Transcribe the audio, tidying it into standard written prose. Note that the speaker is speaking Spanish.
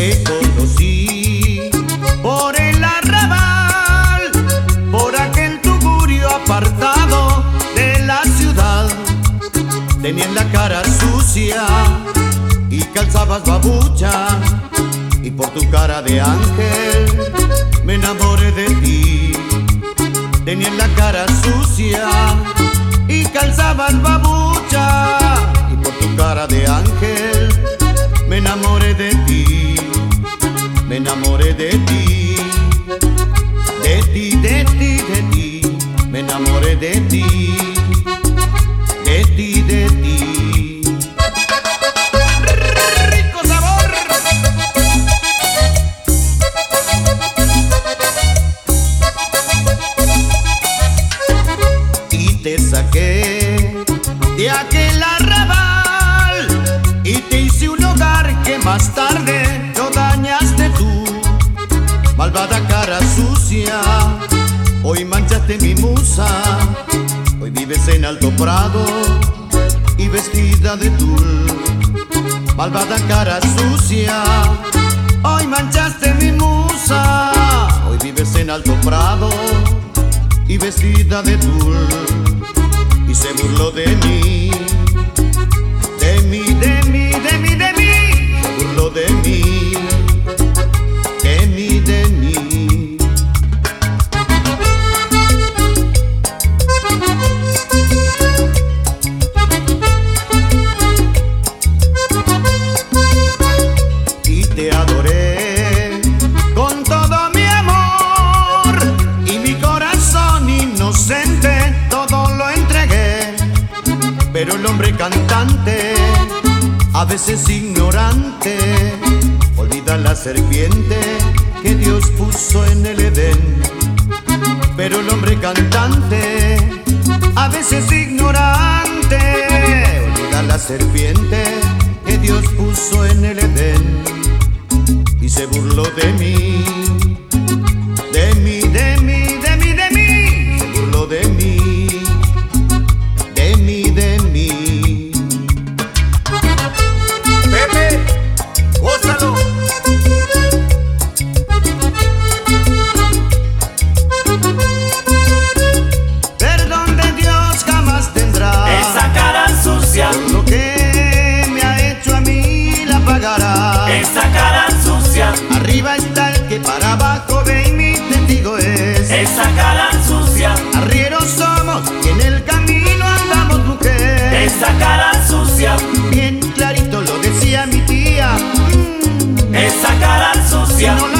Te conocí por el arrabal, por aquel tugurio apartado de la ciudad. Tenías la cara sucia y calzabas babucha, y por tu cara de ángel me enamoré de ti. Tenías la cara sucia y calzabas babucha, y por tu cara de ángel me enamoré de ti. Me enamoré de ti, de ti, de ti, de ti. Me enamoré de ti, de ti, de ti. ¡Rico sabor! Y te saqué de aquel arrabal y te hice un hogar que más tarde lo dañaste tú. Malvada cara sucia, hoy manchaste mi musa. Hoy vives en Alto Prado y vestida de tul. Malvada cara sucia, hoy manchaste mi musa. Hoy vives en Alto Prado y vestida de tul. Y se burló de mí, de mí, de mí, de mí, de mí. Se burló de mí, de mí, de mí. Y te adoré con todo mi amor, y mi corazón inocente todo lo entregué. Pero el hombre cantante, a veces ignorante, olvida la serpiente que Dios puso en el Edén. Pero el hombre cantante, a veces ignorante, olvida la serpiente que Dios puso en el Edén. Y se burló de mí, de mí, de mí, de mí, de mí. Se burló de mí, de mí, de mí. Pepe, gózalo. Perdón de Dios jamás tendrá. Esa cara sucia, Por lo que me ha hecho a mí la pagará. esa cara sucia, Arriba está el que para abajo ve y mi testigo es. esa cara sucia, Arrieros somos y en el camino andamos, mujer. esa cara sucia, Bien clarito lo decía mi tía. esa cara Si sucia. no la